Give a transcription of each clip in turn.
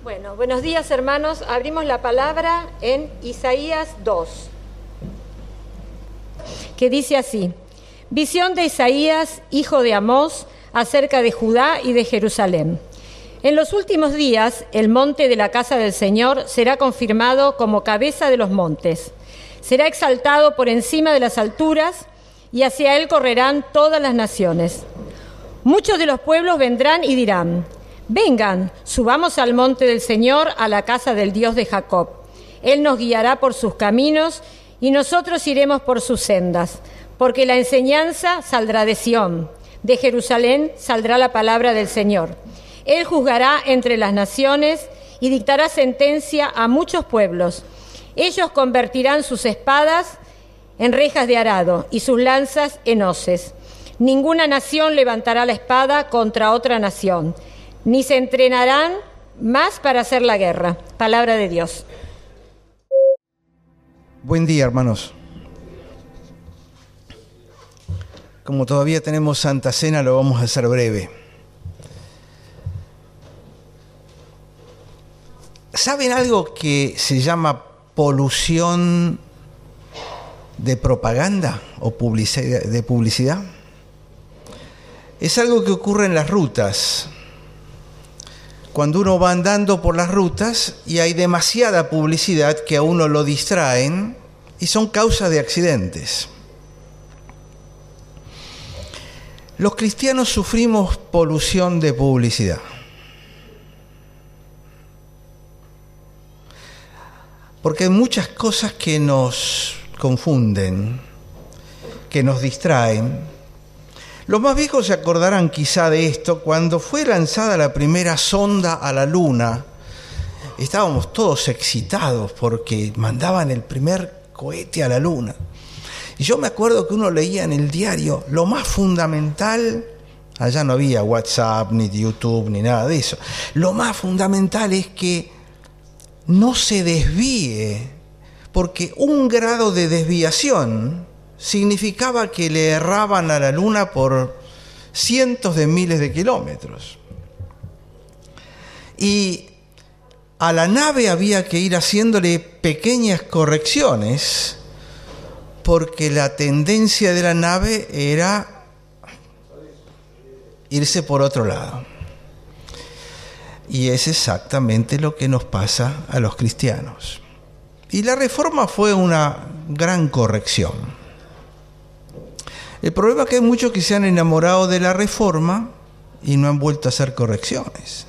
Bueno, buenos días hermanos. Abrimos la palabra en Isaías 2, que dice así: Visión de Isaías, hijo de Amós, acerca de Judá y de Jerusalén. En los últimos días, el monte de la casa del Señor será confirmado como cabeza de los montes. Será exaltado por encima de las alturas, y hacia él correrán todas las naciones. Muchos de los pueblos vendrán y dirán: vengan, subamos al monte del Señor, a la casa del Dios de Jacob. Él nos guiará por sus caminos y nosotros iremos por sus sendas. Porque la enseñanza saldrá de Sión, de Jerusalén saldrá la palabra del Señor. Él juzgará entre las naciones y dictará sentencia a muchos pueblos. Ellos convertirán sus espadas en rejas de arado y sus lanzas en hoces. Ninguna nación levantará la espada contra otra nación, ni se entrenarán más para hacer la guerra. Palabra de Dios. Buen día, hermanos. Como todavía tenemos Santa Cena, lo vamos a hacer breve. ¿Saben algo que se llama polución de propaganda o de publicidad? Es algo que ocurre en las rutas. Cuando uno va andando por las rutas y hay demasiada publicidad que a uno lo distraen y son causa de accidentes. Los cristianos sufrimos polución de publicidad. Porque hay muchas cosas que nos confunden, que nos distraen. Los más viejos se acordarán quizá de esto. Cuando fue lanzada la primera sonda a la Luna, estábamos todos excitados porque mandaban el primer cohete a la Luna. Y yo me acuerdo que uno leía en el diario, lo más fundamental, allá no había WhatsApp, ni YouTube, ni nada de eso. Lo más fundamental es que no se desvíe, porque 1 grado de desviación significaba que le erraban a la Luna por cientos de miles de kilómetros. Y a la nave había que ir haciéndole pequeñas correcciones, porque la tendencia de la nave era irse por otro lado. Y es exactamente lo que nos pasa a los cristianos. Y la Reforma fue una gran corrección. El problema es que hay muchos que se han enamorado de la Reforma y no han vuelto a hacer correcciones.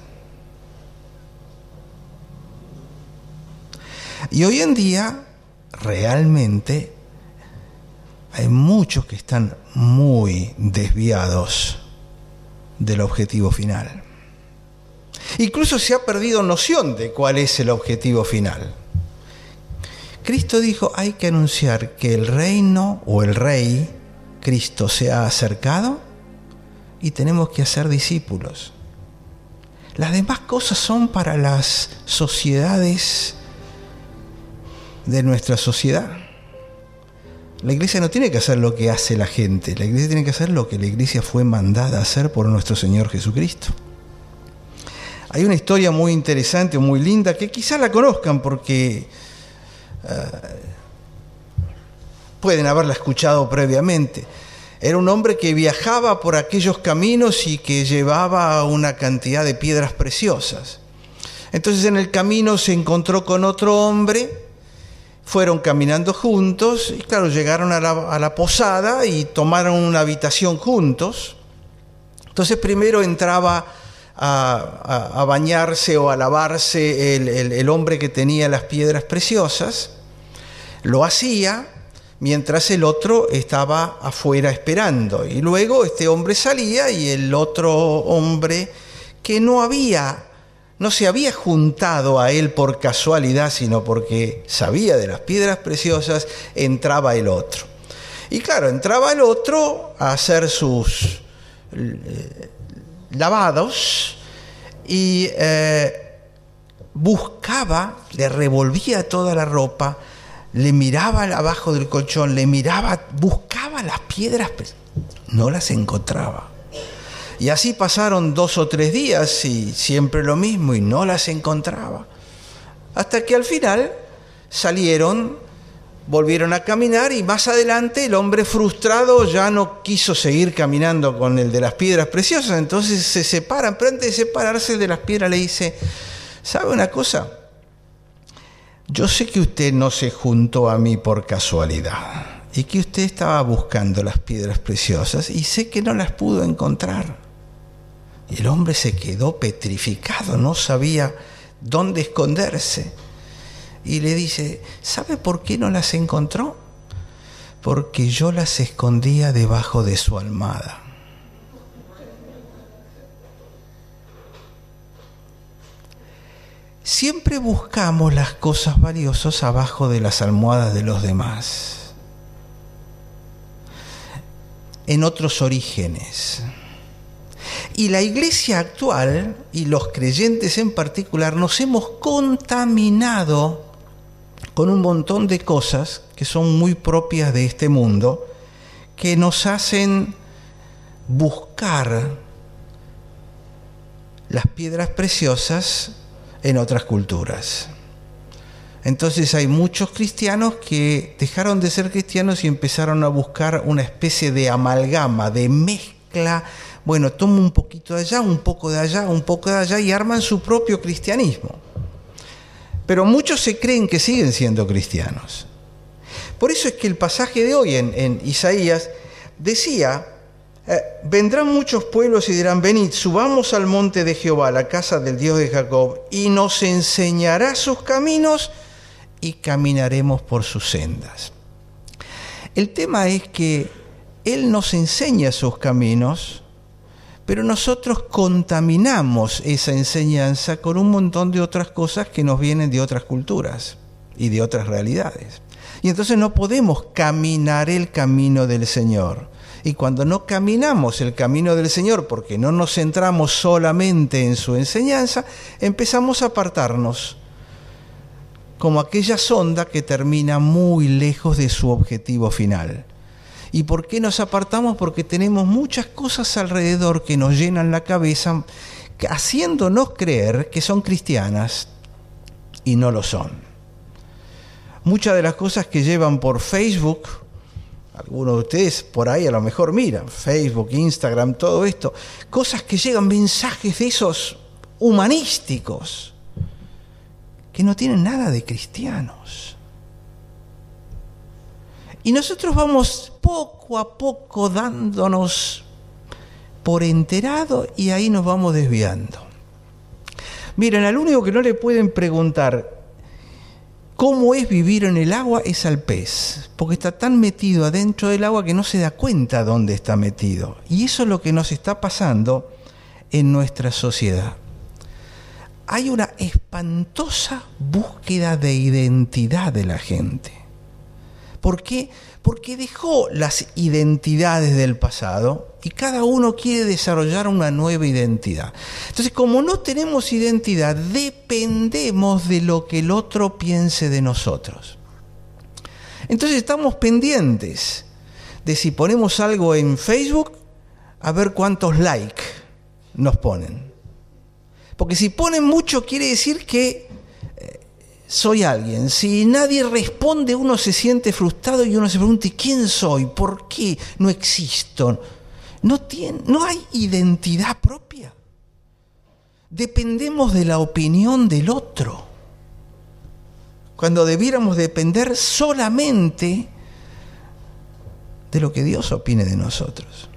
Y hoy en día, realmente, hay muchos que están muy desviados del objetivo final. Incluso se ha perdido noción de cuál es el objetivo final. Cristo dijo, hay que anunciar que el reino o el rey, Cristo, se ha acercado y tenemos que hacer discípulos. Las demás cosas son para las sociedades de nuestra sociedad. La iglesia no tiene que hacer lo que hace la gente. La iglesia tiene que hacer lo que la iglesia fue mandada a hacer por nuestro Señor Jesucristo. Hay una historia muy interesante, muy linda, que quizás la conozcan porque pueden haberla escuchado previamente. Era un hombre que viajaba por aquellos caminos y que llevaba una cantidad de piedras preciosas. Entonces en el camino se encontró con otro hombre, fueron caminando juntos y claro, llegaron a la posada y tomaron una habitación juntos. Entonces primero entraba a bañarse o a lavarse el hombre que tenía las piedras preciosas. Lo hacía mientras el otro estaba afuera esperando. Y luego este hombre salía y el otro hombre que no se había juntado a él por casualidad, sino porque sabía de las piedras preciosas, entraba el otro. Y claro, entraba el otro a hacer sus lavados y buscaba, le revolvía toda la ropa, le miraba abajo del colchón, buscaba las piedras, no las encontraba. Y así pasaron 2 o 3 días y siempre lo mismo y no las encontraba. Hasta que al final salieron, volvieron a caminar y más adelante el hombre frustrado ya no quiso seguir caminando con el de las piedras preciosas. Entonces se separan, pero antes de separarse el de las piedras le dice, ¿sabe una cosa? Yo sé que usted no se juntó a mí por casualidad y que usted estaba buscando las piedras preciosas y sé que no las pudo encontrar. Y el hombre se quedó petrificado, no sabía dónde esconderse. Y le dice, ¿sabe por qué no las encontró? Porque yo las escondía debajo de su almohada. Siempre buscamos las cosas valiosas abajo de las almohadas de los demás, en otros orígenes. Y la iglesia actual, y los creyentes en particular, nos hemos contaminado con un montón de cosas que son muy propias de este mundo, que nos hacen buscar las piedras preciosas en otras culturas. Entonces hay muchos cristianos que dejaron de ser cristianos y empezaron a buscar una especie de amalgama, de mezcla. Bueno, toman un poquito de allá, un poco de allá, un poco de allá y arman su propio cristianismo. Pero muchos se creen que siguen siendo cristianos. Por eso es que el pasaje de hoy en Isaías decía, vendrán muchos pueblos y dirán, venid, subamos al monte de Jehová, la casa del Dios de Jacob, y nos enseñará sus caminos y caminaremos por sus sendas. El tema es que Él nos enseña sus caminos, pero nosotros contaminamos esa enseñanza con un montón de otras cosas que nos vienen de otras culturas y de otras realidades. Y entonces no podemos caminar el camino del Señor. Y cuando no caminamos el camino del Señor, porque no nos centramos solamente en su enseñanza, empezamos a apartarnos, como aquella sonda que termina muy lejos de su objetivo final. ¿Y por qué nos apartamos? Porque tenemos muchas cosas alrededor que nos llenan la cabeza, haciéndonos creer que son cristianas y no lo son. Muchas de las cosas que llevan por Facebook, algunos de ustedes por ahí a lo mejor miran, Facebook, Instagram, todo esto, cosas que llegan, mensajes de esos humanísticos, que no tienen nada de cristianos. Y nosotros vamos poco a poco dándonos por enterado y ahí nos vamos desviando. Miren, al único que no le pueden preguntar cómo es vivir en el agua es al pez, porque está tan metido adentro del agua que no se da cuenta dónde está metido. Y eso es lo que nos está pasando en nuestra sociedad. Hay una espantosa búsqueda de identidad de la gente. ¿Por qué? Porque dejó las identidades del pasado y cada uno quiere desarrollar una nueva identidad. Entonces, como no tenemos identidad, dependemos de lo que el otro piense de nosotros. Entonces estamos pendientes de si ponemos algo en Facebook, a ver cuántos likes nos ponen. Porque si ponen mucho quiere decir que soy alguien. Si nadie responde, uno se siente frustrado y uno se pregunta, ¿quién soy? ¿Por qué no existo? No hay identidad propia. Dependemos de la opinión del otro, cuando debiéramos depender solamente de lo que Dios opine de nosotros.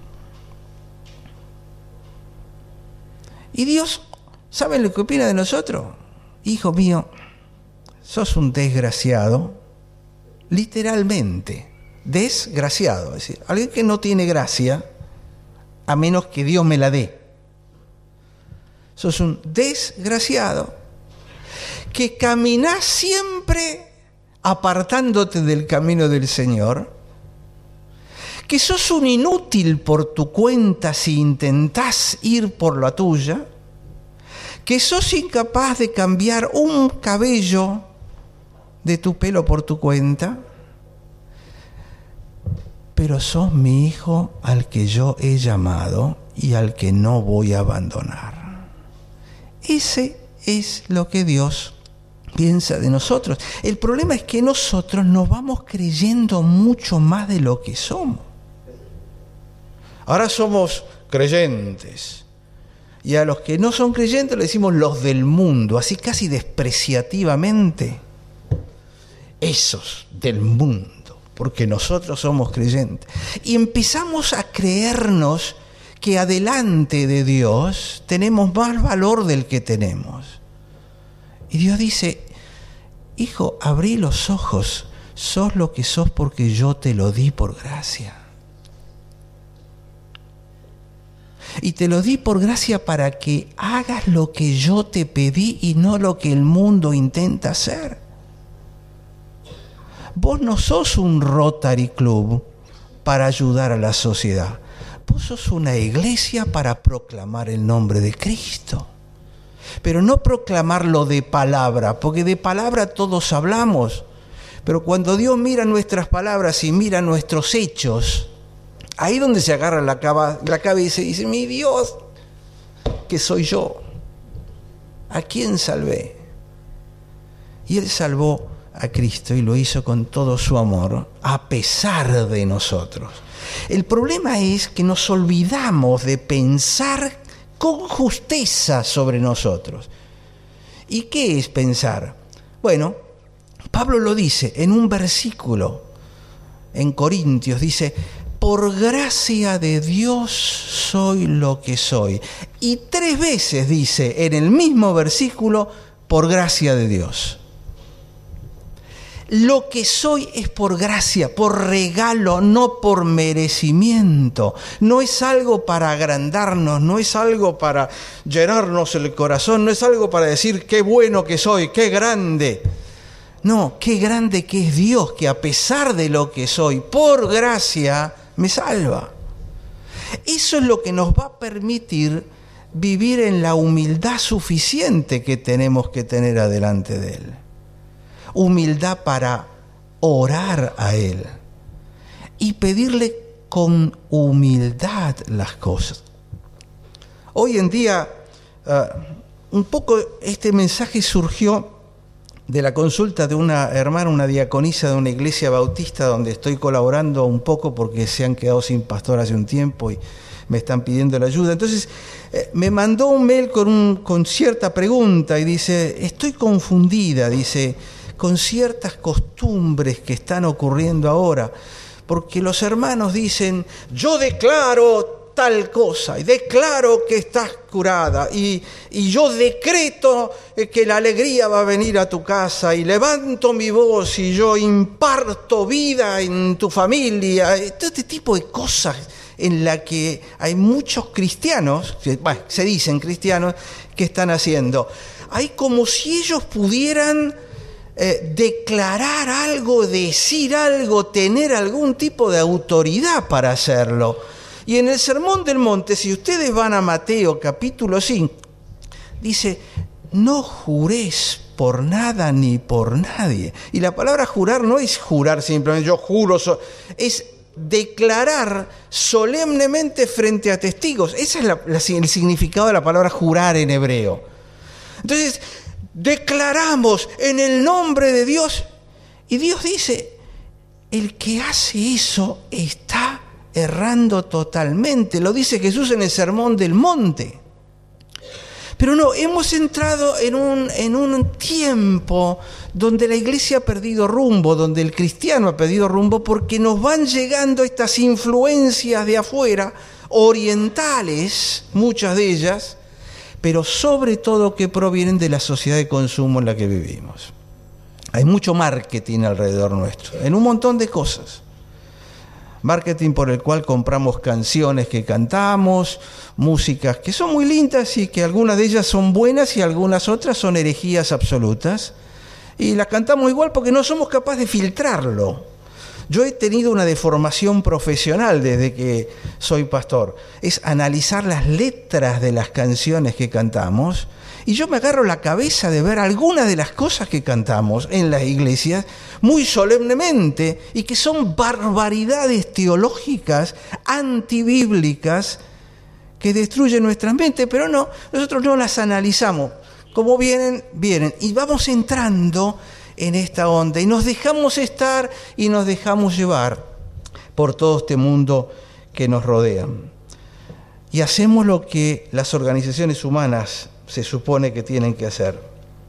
Y Dios, ¿saben lo que opina de nosotros? Hijo mío, sos un desgraciado, literalmente, desgraciado. Es decir, alguien que no tiene gracia, a menos que Dios me la dé. Sos un desgraciado, que caminás siempre apartándote del camino del Señor, que sos un inútil por tu cuenta si intentás ir por la tuya, que sos incapaz de cambiar un cabello de tu pelo por tu cuenta, pero sos mi hijo al que yo he llamado y al que no voy a abandonar. Ese es lo que Dios piensa de nosotros. El problema es que nosotros nos vamos creyendo mucho más de lo que somos. Ahora somos creyentes. Y a los que no son creyentes le decimos los del mundo, así casi despreciativamente. Esos del mundo, porque nosotros somos creyentes. Y empezamos a creernos que adelante de Dios tenemos más valor del que tenemos. Y Dios dice: hijo, abrí los ojos, sos lo que sos porque yo te lo di por gracia. Y te lo di por gracia para que hagas lo que yo te pedí y no lo que el mundo intenta hacer. Vos no sos un Rotary Club para ayudar a la sociedad. Vos sos una iglesia para proclamar el nombre de Cristo. Pero no proclamarlo de palabra, porque de palabra todos hablamos. Pero cuando Dios mira nuestras palabras y mira nuestros hechos, ahí donde se agarra la cabeza y dice: mi Dios, ¿qué soy yo? ¿A quién salvé? Y Él salvó a Cristo y lo hizo con todo su amor, a pesar de nosotros. El problema es que nos olvidamos de pensar con justeza sobre nosotros. ¿Y qué es pensar? Bueno, Pablo lo dice en un versículo en Corintios, dice: por gracia de Dios soy lo que soy. Y 3 veces dice en el mismo versículo: por gracia de Dios. Lo que soy es por gracia, por regalo, no por merecimiento. No es algo para agrandarnos, no es algo para llenarnos el corazón, no es algo para decir qué bueno que soy, qué grande. No, qué grande que es Dios, que a pesar de lo que soy, por gracia, me salva. Eso es lo que nos va a permitir vivir en la humildad suficiente que tenemos que tener adelante de Él. Humildad para orar a Él y pedirle con humildad las cosas. Hoy en día, un poco este mensaje surgió de la consulta de una hermana, una diaconisa de una iglesia bautista donde estoy colaborando un poco porque se han quedado sin pastor hace un tiempo y me están pidiendo la ayuda. Entonces me mandó un mail con cierta pregunta y dice: estoy confundida, dice, con ciertas costumbres que están ocurriendo ahora, porque los hermanos dicen: yo declaro tal cosa y declaro que estás curada y yo decreto que la alegría va a venir a tu casa y levanto mi voz y yo imparto vida en tu familia. Todo este tipo de cosas en la que hay muchos cristianos, se dicen cristianos, que están haciendo. Hay como si ellos pudieran declarar algo, decir algo, tener algún tipo de autoridad para hacerlo. Y en el Sermón del Monte, si ustedes van a Mateo capítulo 5, dice: no juréis por nada ni por nadie. Y la palabra jurar no es jurar simplemente, yo juro, es declarar solemnemente frente a testigos. Ese es el significado de la palabra jurar en hebreo. Entonces, declaramos en el nombre de Dios, y Dios dice: el que hace eso está errando totalmente. Lo dice Jesús en el Sermón del Monte. Pero no, hemos entrado en un tiempo donde la iglesia ha perdido rumbo, donde el cristiano ha perdido rumbo, porque nos van llegando estas influencias de afuera, orientales, muchas de ellas, pero sobre todo que provienen de la sociedad de consumo en la que vivimos. Hay mucho marketing alrededor nuestro, en un montón de cosas. Marketing por el cual compramos canciones que cantamos, músicas que son muy lindas y que algunas de ellas son buenas y algunas otras son herejías absolutas. Y las cantamos igual porque no somos capaces de filtrarlo. Yo he tenido una deformación profesional desde que soy pastor. Es analizar las letras de las canciones que cantamos. Y yo me agarro la cabeza de ver algunas de las cosas que cantamos en las iglesias muy solemnemente y que son barbaridades teológicas, antibíblicas, que destruyen nuestras mentes, pero no, nosotros no las analizamos. Como vienen, vienen. Y vamos entrando en esta onda y nos dejamos estar y nos dejamos llevar por todo este mundo que nos rodea. Y hacemos lo que las organizaciones humanas se supone que tienen que hacer.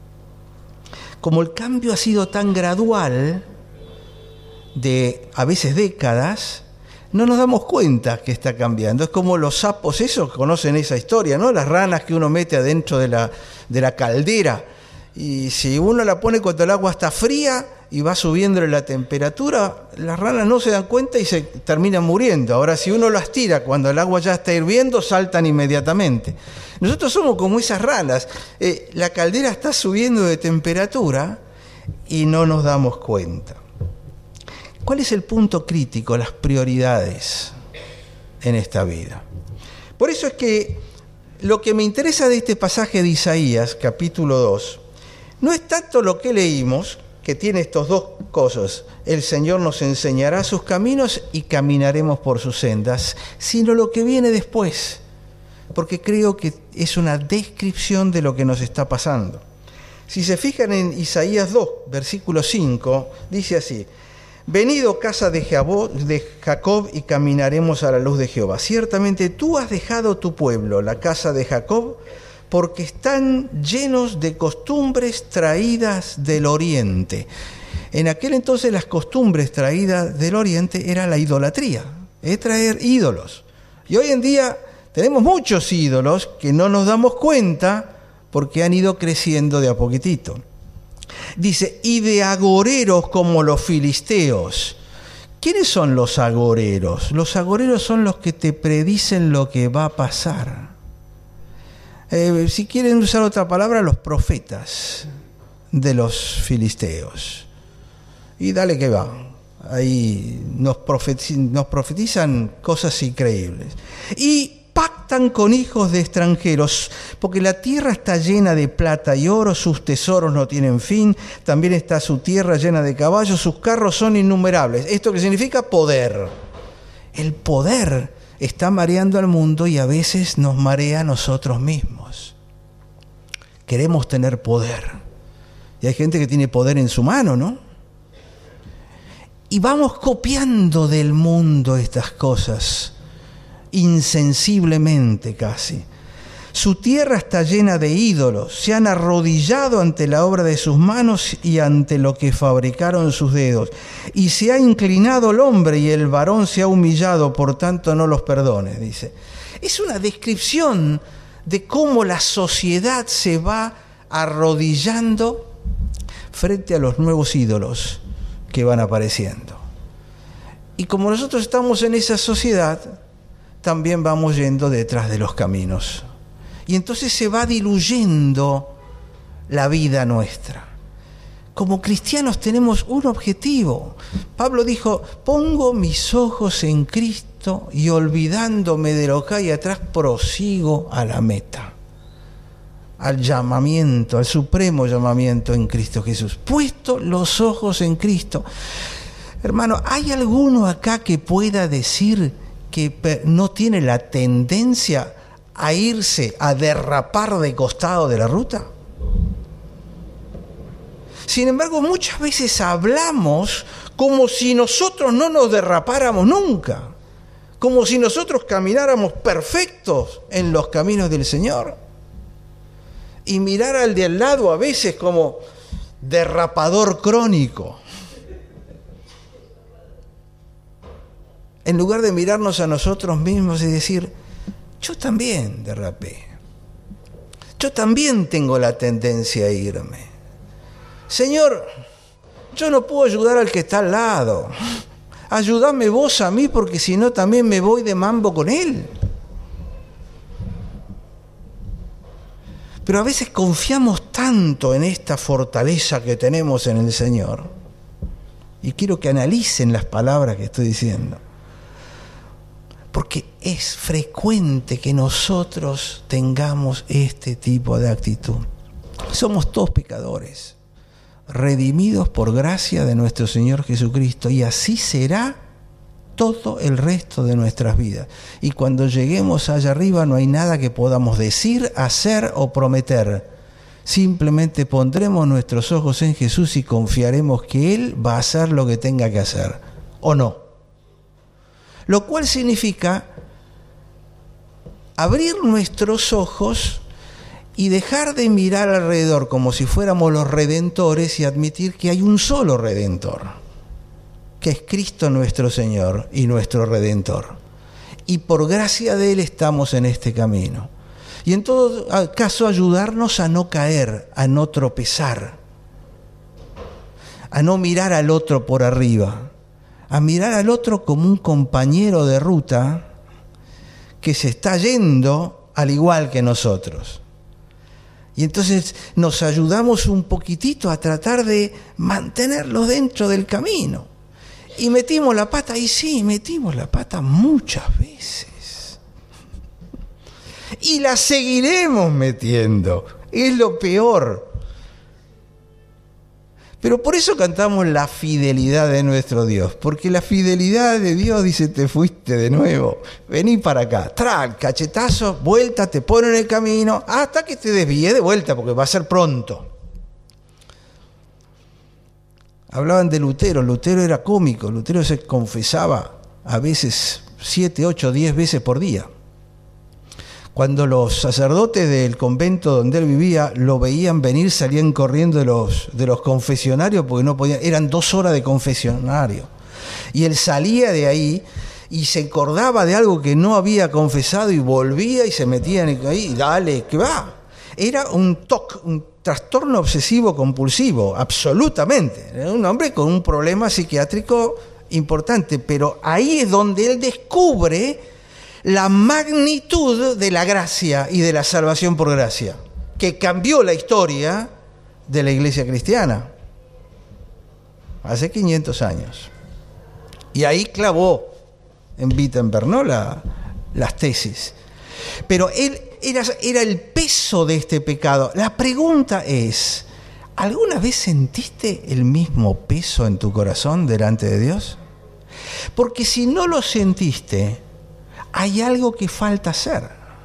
Como el cambio ha sido tan gradual, de a veces décadas, no nos damos cuenta que está cambiando. Es como los sapos, esos conocen esa historia, ¿no? Las ranas que uno mete adentro de la caldera. Y si uno la pone cuando el agua está fría y va subiéndole la temperatura, las ranas no se dan cuenta y se terminan muriendo. Ahora, si uno las tira cuando el agua ya está hirviendo, saltan inmediatamente. Nosotros somos como esas ranas. La caldera está subiendo de temperatura y no nos damos cuenta. ¿Cuál es el punto crítico, las prioridades en esta vida? Por eso es que lo que me interesa de este pasaje de Isaías, capítulo 2, no es tanto lo que leímos, que tiene estos dos cosas: el Señor nos enseñará sus caminos y caminaremos por sus sendas, sino lo que viene después, porque creo que es una descripción de lo que nos está pasando. Si se fijan en Isaías 2, versículo 5, dice así: venid, oh casa de Jacob, y caminaremos a la luz de Jehová. Ciertamente tú has dejado tu pueblo, la casa de Jacob, porque están llenos de costumbres traídas del oriente. En aquel entonces las costumbres traídas del oriente era la idolatría, es traer ídolos. Y hoy en día tenemos muchos ídolos que no nos damos cuenta porque han ido creciendo de a poquitito. Dice, y de agoreros como los filisteos. ¿Quiénes son los agoreros? Los agoreros son los que te predicen lo que va a pasar. Si quieren usar otra palabra, los profetas de los filisteos. Y dale que va. Ahí nos profetizan cosas increíbles. Y pactan con hijos de extranjeros, porque la tierra está llena de plata y oro, sus tesoros no tienen fin, también está su tierra llena de caballos, sus carros son innumerables. ¿Esto qué significa? Poder. El poder está mareando al mundo y a veces nos marea a nosotros mismos. Queremos tener poder. Y hay gente que tiene poder en su mano, ¿no? Y vamos copiando del mundo estas cosas, insensiblemente casi. Su tierra está llena de ídolos, se han arrodillado ante la obra de sus manos y ante lo que fabricaron sus dedos. Y se ha inclinado el hombre y el varón se ha humillado, por tanto no los perdones, dice. Es una descripción de cómo la sociedad se va arrodillando frente a los nuevos ídolos que van apareciendo. Y como nosotros estamos en esa sociedad, también vamos yendo detrás de los caminos. Y entonces se va diluyendo la vida nuestra. Como cristianos tenemos un objetivo. Pablo dijo, pongo mis ojos en Cristo y olvidándome de lo que hay atrás, prosigo a la meta. Al llamamiento, al supremo llamamiento en Cristo Jesús. Puesto los ojos en Cristo. Hermano, ¿hay alguno acá que pueda decir que no tiene la tendencia a irse, a derrapar de costado de la ruta? Sin embargo, muchas veces hablamos como si nosotros no nos derrapáramos nunca, como si nosotros camináramos perfectos en los caminos del Señor, y mirar al de al lado a veces como derrapador crónico, en lugar de mirarnos a nosotros mismos y decir, yo también derrapé, yo también tengo la tendencia a irme. Señor, yo no puedo ayudar al que está al lado, ayúdame vos a mí, porque si no también me voy de mambo con él. Pero a veces confiamos tanto en esta fortaleza que tenemos en el Señor, y quiero que analicen las palabras que estoy diciendo, porque es frecuente que nosotros tengamos este tipo de actitud. Somos todos pecadores, redimidos por gracia de nuestro Señor Jesucristo, y así será todo el resto de nuestras vidas. Y cuando lleguemos allá arriba no hay nada que podamos decir, hacer o prometer. Simplemente pondremos nuestros ojos en Jesús y confiaremos que Él va a hacer lo que tenga que hacer, o no. Lo cual significa abrir nuestros ojos y dejar de mirar alrededor como si fuéramos los redentores y admitir que hay un solo Redentor, que es Cristo nuestro Señor y nuestro Redentor. Y por gracia de Él estamos en este camino. Y en todo caso ayudarnos a no caer, a no tropezar, a no mirar al otro por arriba, a mirar al otro como un compañero de ruta que se está yendo al igual que nosotros. Y entonces nos ayudamos un poquitito a tratar de mantenerlo dentro del camino. Y metimos la pata, y sí, metimos la pata muchas veces. Y la seguiremos metiendo. Es lo peor. Pero por eso cantamos la fidelidad de nuestro Dios. Porque la fidelidad de Dios dice, te fuiste de nuevo. Vení para acá. Trae, cachetazo, vuelta, te pone en el camino. Hasta que te desvíe de vuelta, porque va a ser pronto. Hablaban de Lutero. Lutero era cómico. Lutero se confesaba a veces 7, 8, 10 veces por día. Cuando los sacerdotes del convento donde él vivía lo veían venir, salían corriendo de los confesionarios porque no podían, eran 2 horas de confesionario. Y él salía de ahí y se acordaba de algo que no había confesado y volvía y se metía ahí, dale, que va. Era un TOC, un trastorno obsesivo compulsivo, absolutamente. Era un hombre con un problema psiquiátrico importante, pero ahí es donde él descubre la magnitud de la gracia y de la salvación por gracia, que cambió la historia de la iglesia cristiana hace 500 años. Y ahí clavó en Wittenberg, ¿no?, las tesis. Pero él era el peso de este pecado. La pregunta es, ¿alguna vez sentiste el mismo peso en tu corazón delante de Dios? Porque si no lo sentiste, hay algo que falta hacer.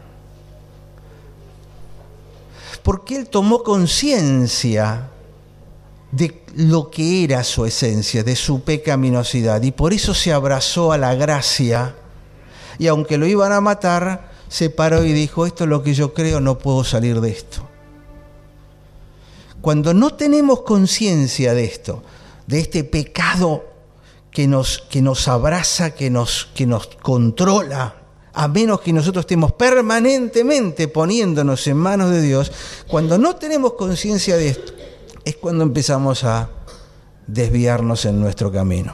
Porque él tomó conciencia de lo que era su esencia, de su pecaminosidad, y por eso se abrazó a la gracia, y aunque lo iban a matar, se paró y dijo, esto es lo que yo creo, no puedo salir de esto. Cuando no tenemos conciencia de esto, de este pecado que nos abraza, que nos controla, a menos que nosotros estemos permanentemente poniéndonos en manos de Dios, cuando no tenemos conciencia de esto, es cuando empezamos a desviarnos en nuestro camino.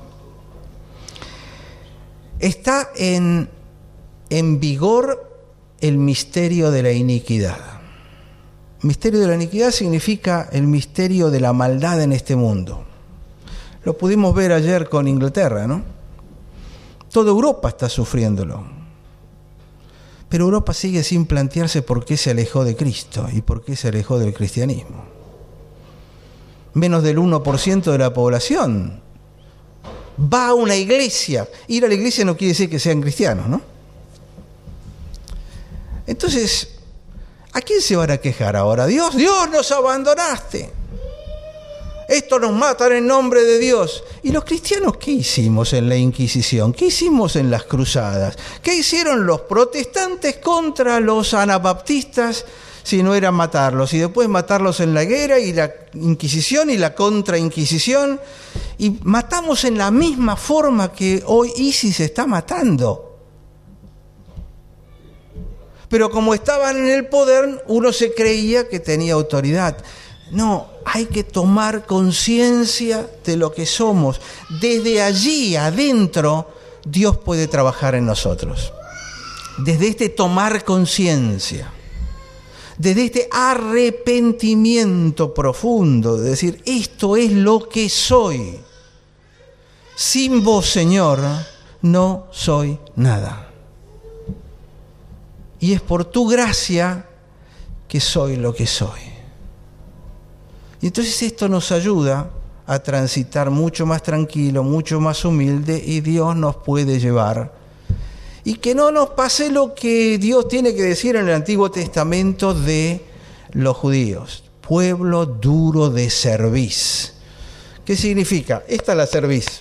Está en vigor el misterio de la iniquidad. Misterio de la iniquidad significa el misterio de la maldad en este mundo. Lo pudimos ver ayer con Inglaterra, ¿no? Toda Europa está sufriéndolo. Pero Europa sigue sin plantearse por qué se alejó de Cristo y por qué se alejó del cristianismo. Menos del 1% de la población va a una iglesia. Ir a la iglesia no quiere decir que sean cristianos, ¿no? Entonces, ¿a quién se van a quejar ahora? Dios, nos abandonaste. Esto nos matan en nombre de Dios. ¿Y los cristianos qué hicimos en la Inquisición? ¿Qué hicimos en las cruzadas? ¿Qué hicieron los protestantes contra los anabaptistas si no era matarlos? Y después matarlos en la guerra y la Inquisición y la contrainquisición. Y matamos en la misma forma que hoy ISIS está matando. Pero como estaban en el poder, uno se creía que tenía autoridad. No, hay que tomar conciencia de lo que somos. Desde allí adentro, Dios puede trabajar en nosotros. Desde este tomar conciencia, desde este arrepentimiento profundo, de decir, esto es lo que soy. Sin vos, Señor, no soy nada. Y es por tu gracia que soy lo que soy. Y entonces esto nos ayuda a transitar mucho más tranquilo, mucho más humilde, y Dios nos puede llevar. Y que no nos pase lo que Dios tiene que decir en el Antiguo Testamento de los judíos: pueblo duro de cerviz. ¿Qué significa? Esta es la cerviz.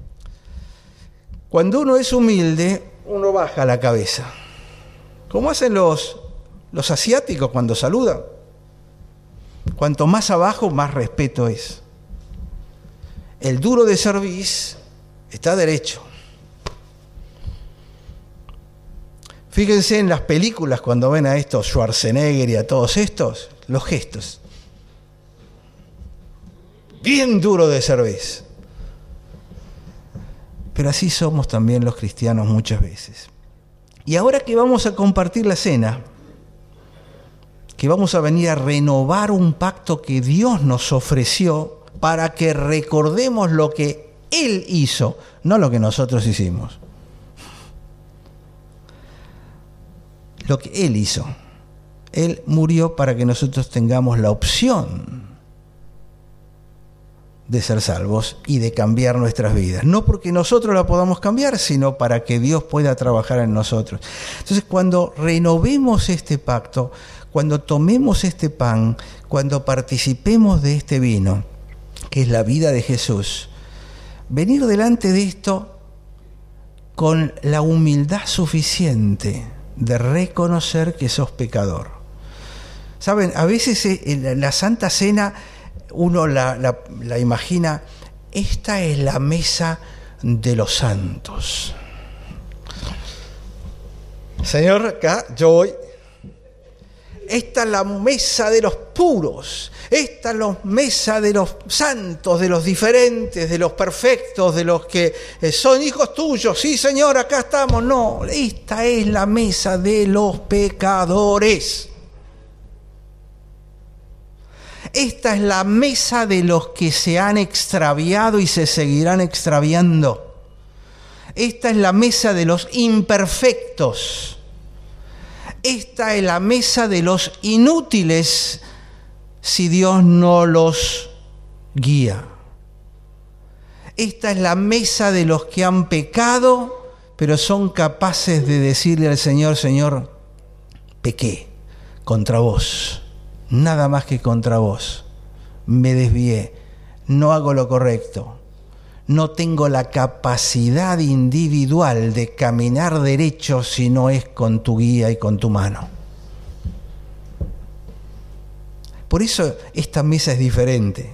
Cuando uno es humilde, uno baja la cabeza. ¿Cómo hacen los asiáticos cuando saludan? Cuanto más abajo, más respeto es. El duro de cerviz está derecho. Fíjense en las películas cuando ven a estos Schwarzenegger y a todos estos, los gestos. Bien duro de cerviz. Pero así somos también los cristianos muchas veces. Y ahora que vamos a compartir la cena, que vamos a venir a renovar un pacto que Dios nos ofreció para que recordemos lo que Él hizo, no lo que nosotros hicimos. Lo que Él hizo. Él murió para que nosotros tengamos la opción de ser salvos y de cambiar nuestras vidas. No porque nosotros la podamos cambiar, sino para que Dios pueda trabajar en nosotros. Entonces, cuando renovemos este pacto, cuando tomemos este pan, cuando participemos de este vino, que es la vida de Jesús, venir delante de esto con la humildad suficiente de reconocer que sos pecador. Saben, a veces en la Santa Cena uno la imagina: esta es la mesa de los santos. Señor, acá yo voy. Esta es la mesa de los puros. Esta es la mesa de los santos, de los diferentes, de los perfectos, de los que son hijos tuyos. Sí, Señor, acá estamos. No, esta es la mesa de los pecadores. Esta es la mesa de los que se han extraviado y se seguirán extraviando. Esta es la mesa de los imperfectos. Esta es la mesa de los inútiles si Dios no los guía. Esta es la mesa de los que han pecado, pero son capaces de decirle al Señor: Señor, pequé contra vos. Nada más que contra vos. Me desvié, no hago lo correcto, no tengo la capacidad individual de caminar derecho si no es con tu guía y con tu mano. Por eso esta mesa es diferente.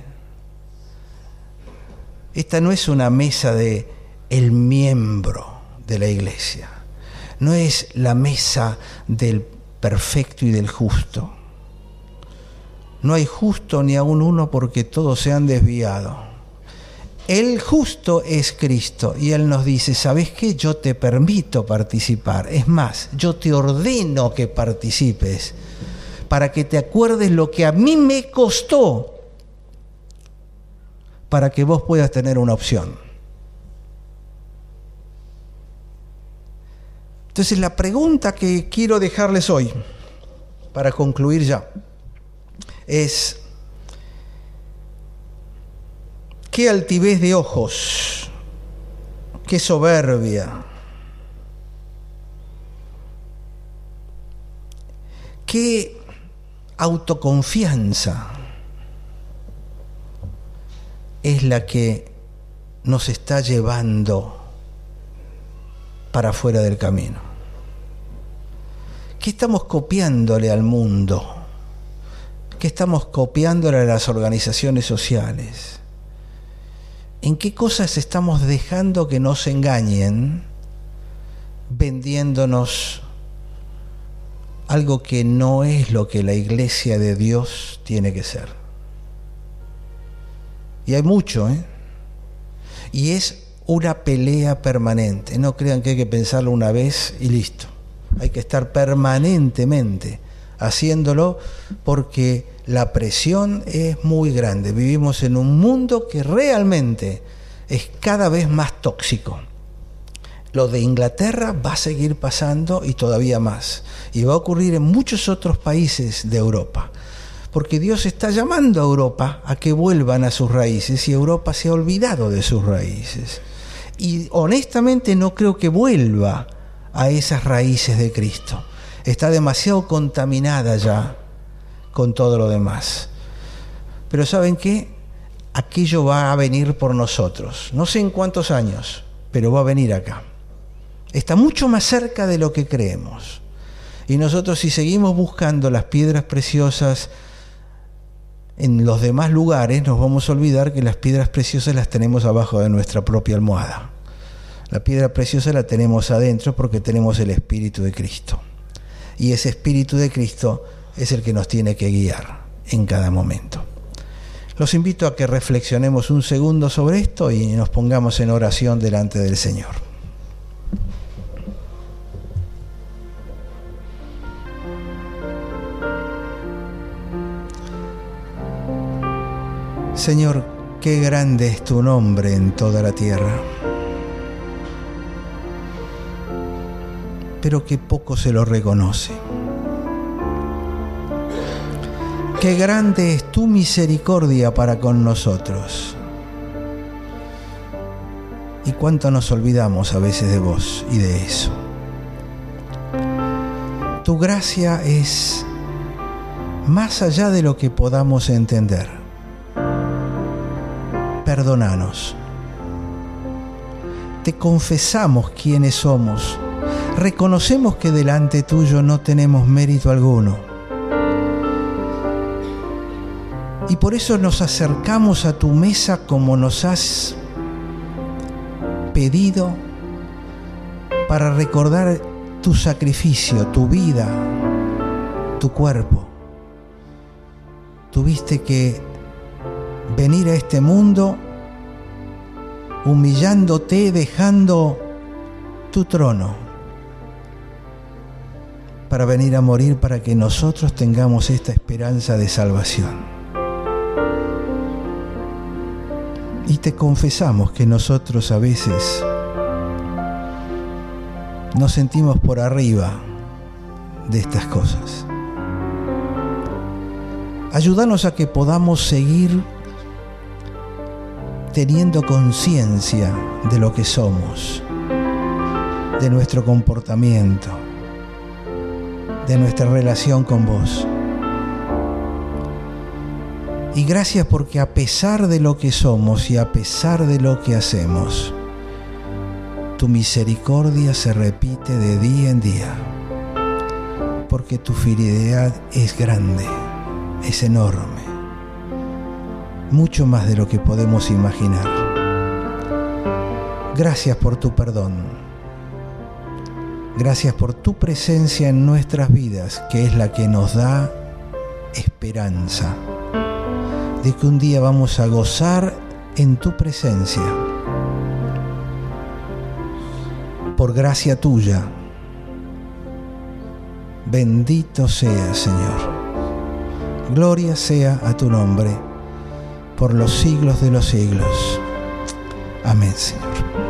Esta no es una mesa de el miembro de la iglesia, no es la mesa del perfecto y del justo. No hay justo ni aun uno, porque todos se han desviado. El justo es Cristo, y Él nos dice: ¿sabes qué? Yo te permito participar. Es más, yo te ordeno que participes, para que te acuerdes lo que a mí me costó, para que vos puedas tener una opción. Entonces, la pregunta que quiero dejarles hoy, para concluir ya, es: qué altivez de ojos, qué soberbia, qué autoconfianza es la que nos está llevando para fuera del camino. ¿Qué estamos copiándole al mundo? ¿Qué estamos copiándole a las organizaciones sociales? ¿En qué cosas estamos dejando que nos engañen, vendiéndonos algo que no es lo que la iglesia de Dios tiene que ser? Y hay mucho, y es una pelea permanente. No crean que hay que pensarlo una vez y listo. Hay que estar permanentemente haciéndolo, porque la presión es muy grande. Vivimos en un mundo que realmente es cada vez más tóxico. Lo de Inglaterra va a seguir pasando, y todavía más. Y va a ocurrir en muchos otros países de Europa. porque Dios está llamando a Europa a que vuelvan a sus raíces, y Europa se ha olvidado de sus raíces. Y honestamente no creo que vuelva a esas raíces de Cristo. Está demasiado contaminada ya con todo lo demás. Pero ¿saben qué? Aquello va a venir por nosotros. No sé en cuántos años, pero va a venir acá. Está mucho más cerca de lo que creemos. Y nosotros, si seguimos buscando las piedras preciosas en los demás lugares, nos vamos a olvidar que las piedras preciosas las tenemos abajo de nuestra propia almohada. La piedra preciosa la tenemos adentro porque tenemos el Espíritu de Cristo. Y ese Espíritu de Cristo es el que nos tiene que guiar en cada momento. Los invito a que reflexionemos un segundo sobre esto y nos pongamos en oración delante del Señor. Señor, qué grande es tu nombre en toda la tierra, pero que poco se lo reconoce. Qué grande es tu misericordia para con nosotros. Y cuánto nos olvidamos a veces de vos y de eso. Tu gracia es más allá de lo que podamos entender. Perdónanos. Te confesamos quiénes somos. Reconocemos que delante tuyo no tenemos mérito alguno. Y por eso nos acercamos a tu mesa como nos has pedido, para recordar tu sacrificio, tu vida, tu cuerpo. Tuviste que venir a este mundo humillándote, dejando tu trono, para venir a morir para que nosotros tengamos esta esperanza de salvación. Y te confesamos que nosotros a veces nos sentimos por arriba de estas cosas. Ayúdanos a que podamos seguir teniendo conciencia de lo que somos, de nuestro comportamiento, de nuestra relación con vos. Y gracias porque a pesar de lo que somos y a pesar de lo que hacemos, tu misericordia se repite de día en día, porque tu fidelidad es grande, es enorme, mucho más de lo que podemos imaginar. Gracias por tu perdón. Gracias por tu presencia en nuestras vidas, que es la que nos da esperanza de que un día vamos a gozar en tu presencia. Por gracia tuya. Bendito sea, Señor. Gloria sea a tu nombre por los siglos de los siglos. Amén, Señor.